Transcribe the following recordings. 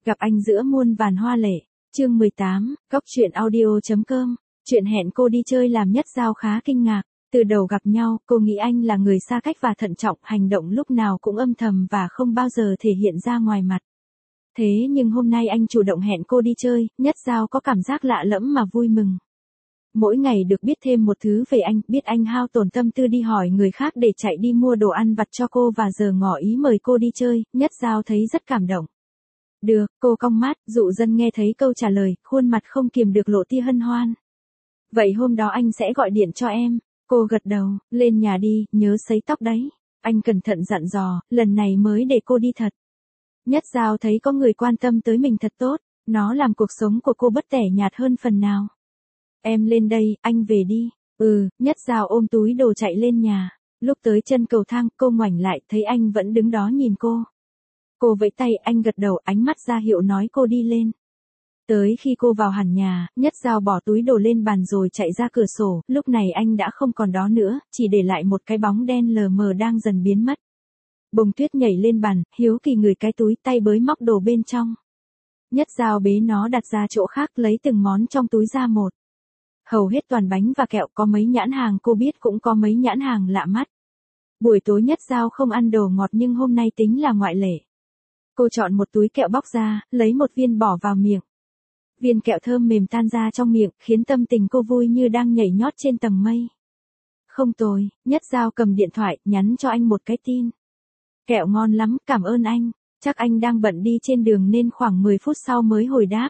Gặp anh giữa muôn vàn hoa lệ. Chương 18, Cóc truyện audio.com. Chuyện hẹn cô đi chơi làm Nhất Giao khá kinh ngạc. Từ đầu gặp nhau, cô nghĩ anh là người xa cách và thận trọng, hành động lúc nào cũng âm thầm và không bao giờ thể hiện ra ngoài mặt. Thế nhưng hôm nay anh chủ động hẹn cô đi chơi, Nhất Giao có cảm giác lạ lẫm mà vui mừng. Mỗi ngày được biết thêm một thứ về anh, biết anh hao tổn tâm tư đi hỏi người khác để chạy đi mua đồ ăn vặt cho cô và giờ ngỏ ý mời cô đi chơi, Nhất Giao thấy rất cảm động. Được, cô cong mắt, Dụ Dân nghe thấy câu trả lời, khuôn mặt không kiềm được lộ tia hân hoan. Vậy hôm đó anh sẽ gọi điện cho em. Cô gật đầu, lên nhà đi, nhớ sấy tóc đấy. Anh cẩn thận dặn dò, lần này mới để cô đi thật. Nhất Giao thấy có người quan tâm tới mình thật tốt, nó làm cuộc sống của cô bất tẻ nhạt hơn phần nào. Em lên đây, anh về đi. Nhất Giao ôm túi đồ chạy lên nhà. Lúc tới chân cầu thang, cô ngoảnh lại, thấy anh vẫn đứng đó nhìn cô. Cô vẫy tay, anh gật đầu, ánh mắt ra hiệu nói cô đi lên. Tới khi cô vào hẳn nhà, Nhất Giao bỏ túi đồ lên bàn rồi chạy ra cửa sổ, lúc này anh đã không còn đó nữa, chỉ để lại một cái bóng đen lờ mờ đang dần biến mất. Bông Tuyết nhảy lên bàn, hiếu kỳ ngửi cái túi, tay bới móc đồ bên trong. Nhất Giao bế nó đặt ra chỗ khác, lấy từng món trong túi ra một. Hầu hết toàn bánh và kẹo, có mấy nhãn hàng cô biết, cũng có mấy nhãn hàng lạ mắt. Buổi tối Nhất Giao không ăn đồ ngọt nhưng hôm nay tính là ngoại lệ. Cô chọn một túi kẹo bóc ra, lấy một viên bỏ vào miệng. Viên kẹo thơm mềm tan ra trong miệng, khiến tâm tình cô vui như đang nhảy nhót trên tầng mây. Không tồi, Nhất Giao cầm điện thoại, nhắn cho anh một cái tin. Kẹo ngon lắm, cảm ơn anh. Chắc anh đang bận đi trên đường nên khoảng 10 phút sau mới hồi đáp.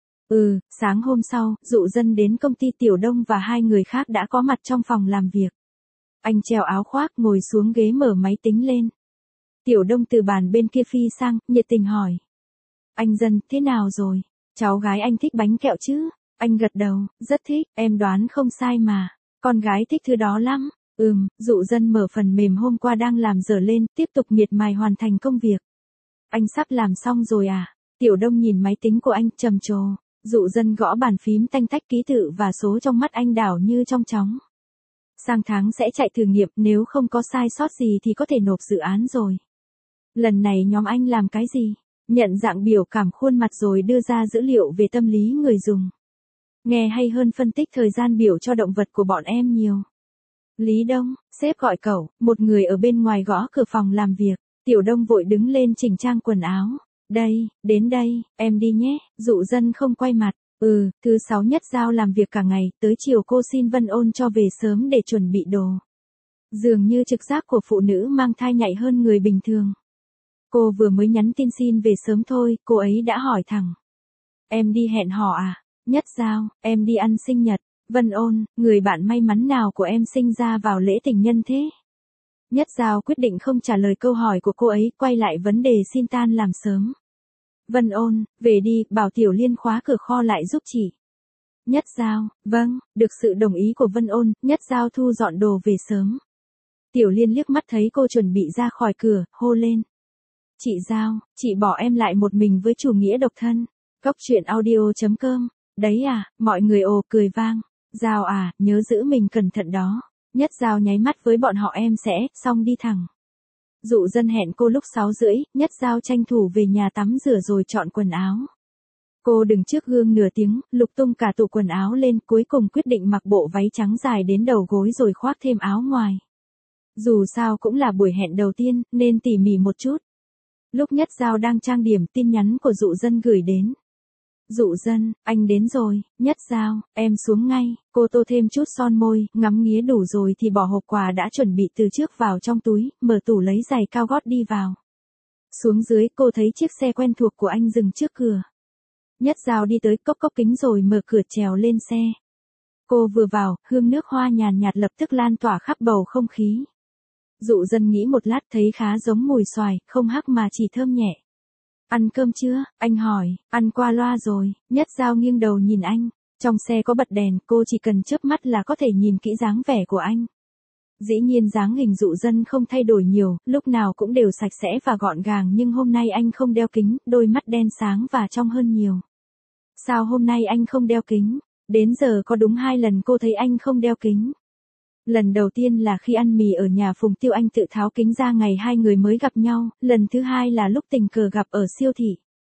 Sáng hôm sau, Dụ Dân đến công ty Tiểu Đông và hai người khác đã có mặt trong phòng làm việc. Anh treo áo khoác, ngồi xuống ghế mở máy tính lên. Tiểu Đông từ bàn bên kia phi sang, nhiệt tình hỏi. Anh Dân, thế nào rồi? Cháu gái anh thích bánh kẹo chứ? Anh gật đầu, rất thích, em đoán không sai mà. Con gái thích thứ đó lắm. Dụ Dân mở phần mềm hôm qua đang làm dở lên, tiếp tục miệt mài hoàn thành công việc. Anh sắp làm xong rồi à? Tiểu Đông nhìn máy tính của anh, trầm trồ. Dụ Dân gõ bàn phím tanh tách, ký tự và số trong mắt anh đảo như trong chóng. Sang tháng sẽ chạy thử nghiệm, nếu không có sai sót gì thì có thể nộp dự án rồi. Lần này nhóm anh làm cái gì? Nhận dạng biểu cảm khuôn mặt rồi đưa ra dữ liệu về tâm lý người dùng. Nghe hay hơn phân tích thời gian biểu cho động vật của bọn em nhiều. Lý Đông, sếp gọi cậu, một người ở bên ngoài gõ cửa phòng làm việc. Tiểu Đông vội đứng lên chỉnh trang quần áo. Đến đây, em đi nhé. Dụ Dân không quay mặt. Thứ sáu Nhất Giao làm việc cả ngày, tới chiều cô xin Vân Ôn cho về sớm để chuẩn bị đồ. Dường như trực giác của phụ nữ mang thai nhạy hơn người bình thường. Cô vừa mới nhắn tin xin về sớm thôi, cô ấy đã hỏi thẳng. Em đi hẹn hò à? Nhất Giao, em đi ăn sinh nhật. Vân Ôn, người bạn may mắn nào của em sinh ra vào lễ tình nhân thế? Nhất Giao quyết định không trả lời câu hỏi của cô ấy, quay lại vấn đề xin tan làm sớm. Vân Ôn, về đi, bảo Tiểu Liên khóa cửa kho lại giúp chị. Nhất Giao, vâng, được sự đồng ý của Vân Ôn, Nhất Giao thu dọn đồ về sớm. Tiểu Liên liếc mắt thấy cô chuẩn bị ra khỏi cửa, hô lên. Chị Giao, chị bỏ em lại một mình với chủ nghĩa độc thân. Cóc truyện audio.com. Đấy à, mọi người ồ cười vang. Giao à, nhớ giữ mình cẩn thận đó. Nhất Giao nháy mắt với bọn họ, em sẽ, xong đi thẳng. Dụ Dân hẹn cô lúc 6:30, Nhất Giao tranh thủ về nhà tắm rửa rồi chọn quần áo. Cô đứng trước gương nửa tiếng, lục tung cả tủ quần áo lên, cuối cùng quyết định mặc bộ váy trắng dài đến đầu gối rồi khoác thêm áo ngoài. Dù sao cũng là buổi hẹn đầu tiên, nên tỉ mỉ một chút. Lúc Nhất Giao đang trang điểm, tin nhắn của Dụ Dân gửi đến. Dụ Dân, anh đến rồi. Nhất Giao, em xuống ngay. Cô tô thêm chút son môi, ngắm nghía đủ rồi thì bỏ hộp quà đã chuẩn bị từ trước vào trong túi, mở tủ lấy giày cao gót đi vào. Xuống dưới, cô thấy chiếc xe quen thuộc của anh dừng trước cửa. Nhất Giao đi tới, cốc cốc kính rồi mở cửa trèo lên xe. Cô vừa vào, hương nước hoa nhàn nhạt lập tức lan tỏa khắp bầu không khí. Dụ Dân nghĩ một lát thấy khá giống mùi xoài, không hắc mà chỉ thơm nhẹ. Ăn cơm chưa? Anh hỏi. Ăn qua loa rồi. Nhất Giao nghiêng đầu nhìn anh. Trong xe có bật đèn, cô chỉ cần chớp mắt là có thể nhìn kỹ dáng vẻ của anh. Dĩ nhiên dáng hình Dụ Dân không thay đổi nhiều, lúc nào cũng đều sạch sẽ và gọn gàng, nhưng hôm nay anh không đeo kính, đôi mắt đen sáng và trong hơn nhiều. Sao hôm nay anh không đeo kính? Đến giờ có đúng 2 lần cô thấy anh không đeo kính. Lần đầu tiên là khi ăn mì ở nhà Phùng Tiêu, anh tự tháo kính ra ngày hai người mới gặp nhau, lần thứ hai là lúc tình cờ gặp ở siêu thị.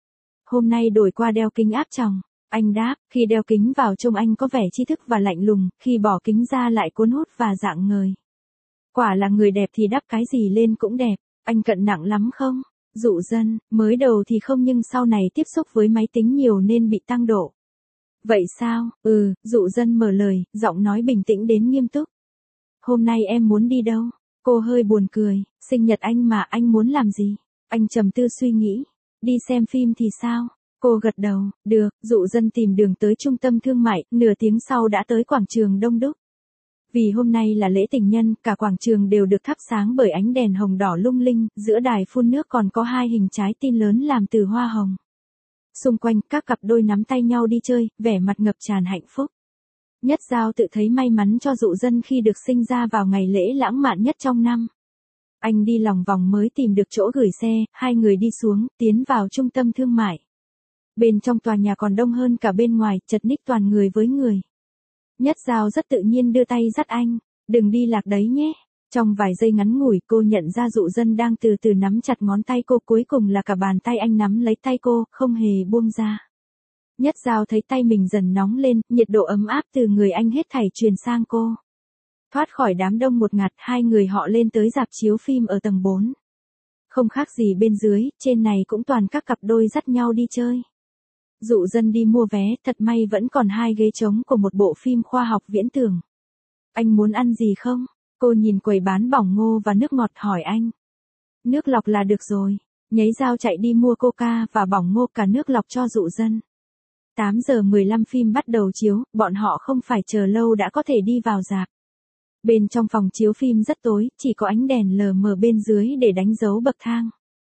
hôm nay đổi qua đeo kính áp tròng. Anh đáp, khi đeo kính vào trông anh có vẻ tri thức và lạnh lùng, khi bỏ kính ra lại cuốn hút và rạng ngời. Quả là người đẹp thì đắp cái gì lên cũng đẹp, anh cận nặng lắm không? Dụ Dân, mới đầu thì không nhưng sau này tiếp xúc với máy tính nhiều nên bị tăng độ. Vậy sao? Dụ Dân mở lời, giọng nói bình tĩnh đến nghiêm túc. Hôm nay em muốn đi đâu? Cô hơi buồn cười, sinh nhật anh mà anh muốn làm gì? Anh trầm tư suy nghĩ. Đi xem phim thì sao? Cô gật đầu, được, Dụ Dân tìm đường tới trung tâm thương mại, nửa tiếng sau đã tới quảng trường đông đúc. Vì hôm nay là lễ tình nhân, cả quảng trường đều được thắp sáng bởi ánh đèn hồng đỏ lung linh, giữa đài phun nước còn có 2 hình trái tim lớn làm từ hoa hồng. Xung quanh, các cặp đôi nắm tay nhau đi chơi, vẻ mặt ngập tràn hạnh phúc. Nhất Giao tự thấy may mắn cho Dụ Dân khi được sinh ra vào ngày lễ lãng mạn nhất trong năm. Anh đi lòng vòng mới tìm được chỗ gửi xe, 2 người đi xuống, tiến vào trung tâm thương mại. Bên trong tòa nhà còn đông hơn cả bên ngoài, chật ních toàn người với người. Nhất Giao rất tự nhiên đưa tay dắt anh, đừng đi lạc đấy nhé. Trong vài giây ngắn ngủi cô nhận ra Dụ Dân đang từ từ nắm chặt ngón tay cô, cuối cùng là cả bàn tay anh nắm lấy tay cô, không hề buông ra. Nhất Giao thấy tay mình dần nóng lên, nhiệt độ ấm áp từ người anh hết thảy truyền sang cô. Thoát khỏi đám đông một ngạt, 2 người họ lên tới rạp chiếu phim ở tầng 4. Không khác gì bên dưới, trên này cũng toàn các cặp đôi dắt nhau đi chơi. Dụ Dân đi mua vé, thật may vẫn còn 2 ghế trống của một bộ phim khoa học viễn tưởng. Anh muốn ăn gì không? Cô nhìn quầy bán bỏng ngô và nước ngọt hỏi anh. Nước lọc là được rồi. Nháy Dao chạy đi mua coca và bỏng ngô cả nước lọc cho Dụ Dân. 8 giờ 15 phim bắt đầu chiếu, bọn họ không phải chờ lâu đã có thể đi vào rạp. Bên trong phòng chiếu phim rất tối, chỉ có ánh đèn lờ mờ bên dưới để đánh dấu bậc thang.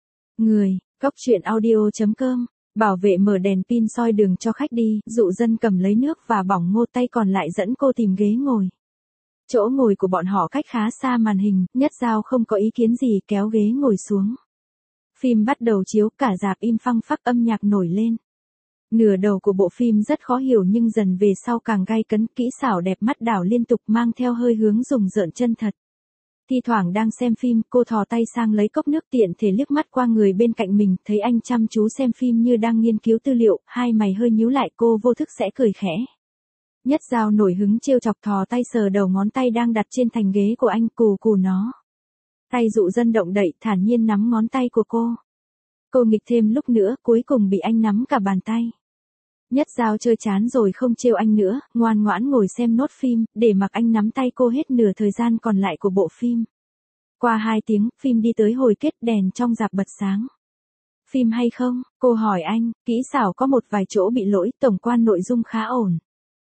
Góc truyện audio.com. Bảo vệ mở đèn pin soi đường cho khách đi, Dụ Dân cầm lấy nước và bỏng ngô, tay còn lại dẫn cô tìm ghế ngồi. Chỗ ngồi của bọn họ cách khá xa màn hình, Nhất Giao không có ý kiến gì kéo ghế ngồi xuống. Phim bắt đầu chiếu, cả rạp im phăng phắc, âm nhạc nổi lên. Nửa đầu của bộ phim rất khó hiểu nhưng dần về sau càng gay cấn, kỹ xảo đẹp mắt đảo liên tục mang theo hơi hướng rùng rợn chân thật. Thi thoảng đang xem phim, cô thò tay sang lấy cốc nước, tiện thể liếc mắt qua người bên cạnh mình, thấy anh chăm chú xem phim như đang nghiên cứu tư liệu, hai mày hơi nhíu lại, cô vô thức sẽ cười khẽ. Nhất Giao nổi hứng trêu chọc, thò tay sờ đầu ngón tay đang đặt trên thành ghế của anh, cù cù nó. Tay Dụ Dân động đậy, thản nhiên nắm ngón tay của cô. Cô nghịch thêm lúc nữa, cuối cùng bị anh nắm cả bàn tay. Nhất Giao chơi chán rồi không trêu anh nữa, ngoan ngoãn ngồi xem nốt phim, để mặc anh nắm tay cô hết nửa thời gian còn lại của bộ phim. Qua 2 tiếng, phim đi tới hồi kết, đèn trong rạp bật sáng. Phim hay không? Cô hỏi anh, kỹ xảo có một vài chỗ bị lỗi, tổng quan nội dung khá ổn.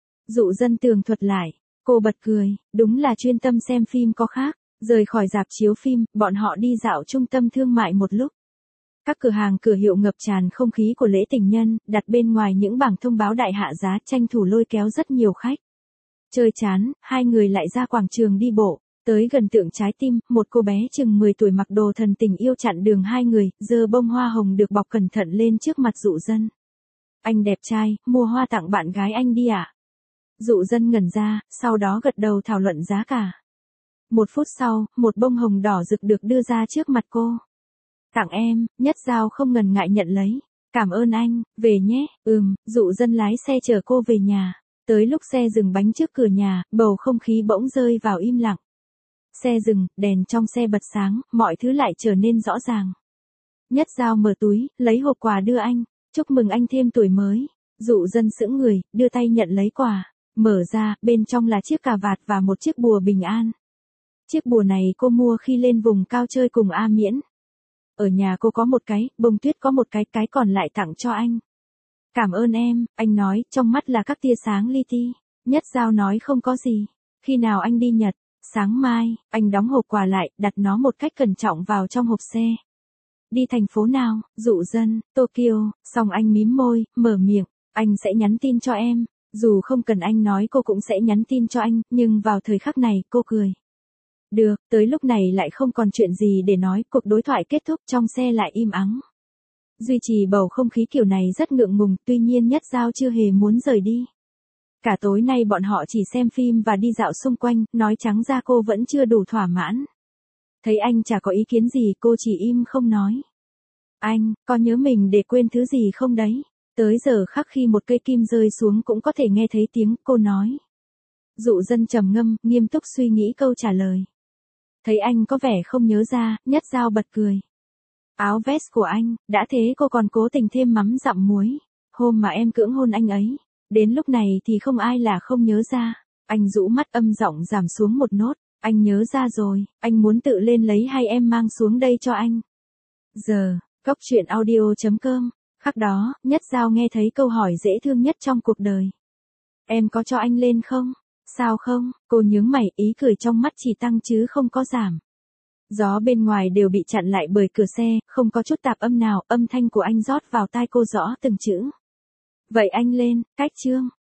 Dụ Dân tường thuật lại, cô bật cười, đúng là chuyên tâm xem phim có khác. Rời khỏi rạp chiếu phim, bọn họ đi dạo trung tâm thương mại một lúc. Các cửa hàng cửa hiệu ngập tràn không khí của lễ tình nhân, đặt bên ngoài những bảng thông báo đại hạ giá, tranh thủ lôi kéo rất nhiều khách. Chơi chán, 2 người lại ra quảng trường đi bộ, tới gần tượng trái tim, một cô bé chừng 10 tuổi mặc đồ thần tình yêu chặn đường 2 người, giơ bông hoa hồng được bọc cẩn thận lên trước mặt Dụ Dân. Anh đẹp trai, mua hoa tặng bạn gái anh đi ạ. Dụ Dân ngẩn ra, sau đó gật đầu thảo luận giá cả. 1 phút sau, một bông hồng đỏ rực được đưa ra trước mặt cô. Tặng em, Nhất Giao không ngần ngại nhận lấy. Cảm ơn anh, về nhé. Dụ Dân lái xe chở cô về nhà. Tới lúc xe dừng bánh trước cửa nhà, bầu không khí bỗng rơi vào im lặng. Xe dừng, đèn trong xe bật sáng, mọi thứ lại trở nên rõ ràng. Nhất Giao mở túi, lấy hộp quà đưa anh. Chúc mừng anh thêm tuổi mới. Dụ Dân sững người, đưa tay nhận lấy quà. Mở ra, bên trong là chiếc cà vạt và một chiếc bùa bình an. Chiếc bùa này cô mua khi lên vùng cao chơi cùng A Miễn. Ở nhà cô có một cái, Bông Tuyết có một cái còn lại tặng cho anh. Cảm ơn em, anh nói, trong mắt là các tia sáng li ti. Nhất Giao nói không có gì. Khi nào anh đi Nhật? Sáng mai, anh đóng hộp quà lại, đặt nó một cách cẩn trọng vào trong hộp xe. Đi thành phố nào? Dụ Dân, Tokyo. Xong anh mím môi, mở miệng, anh sẽ nhắn tin cho em. Dù không cần anh nói cô cũng sẽ nhắn tin cho anh, nhưng vào thời khắc này cô cười. Được, tới lúc này lại không còn chuyện gì để nói, cuộc đối thoại kết thúc, trong xe lại im ắng. Duy trì bầu không khí kiểu này rất ngượng ngùng, tuy nhiên Nhất Giao chưa hề muốn rời đi. Cả tối nay bọn họ chỉ xem phim và đi dạo xung quanh, nói trắng ra cô vẫn chưa đủ thỏa mãn. Thấy anh chả có ý kiến gì, cô chỉ im không nói. Anh, có nhớ mình để quên thứ gì không đấy? Tới giờ khắc khi một cây kim rơi xuống cũng có thể nghe thấy tiếng cô nói. Dụ Dân trầm ngâm, nghiêm túc suy nghĩ câu trả lời. Thấy anh có vẻ không nhớ ra, Nhất Giao bật cười. Áo vest của anh, đã thế cô còn cố tình thêm mắm dặm muối. Hôm mà em cưỡng hôn anh ấy, đến lúc này thì không ai là không nhớ ra. Anh rũ mắt âm giọng giảm xuống một nốt. Anh nhớ ra rồi, anh muốn tự lên lấy hay em mang xuống đây cho anh? Giờ, Cốc truyện audio.com. Khắc đó, Nhất Giao nghe thấy câu hỏi dễ thương nhất trong cuộc đời. Em có cho anh lên không? Sao không? Cô nhướng mày, ý cười trong mắt chỉ tăng chứ không có giảm. Gió bên ngoài đều bị chặn lại bởi cửa xe, không có chút tạp âm nào, âm thanh của anh rót vào tai cô rõ từng chữ. Vậy anh lên, cách chương.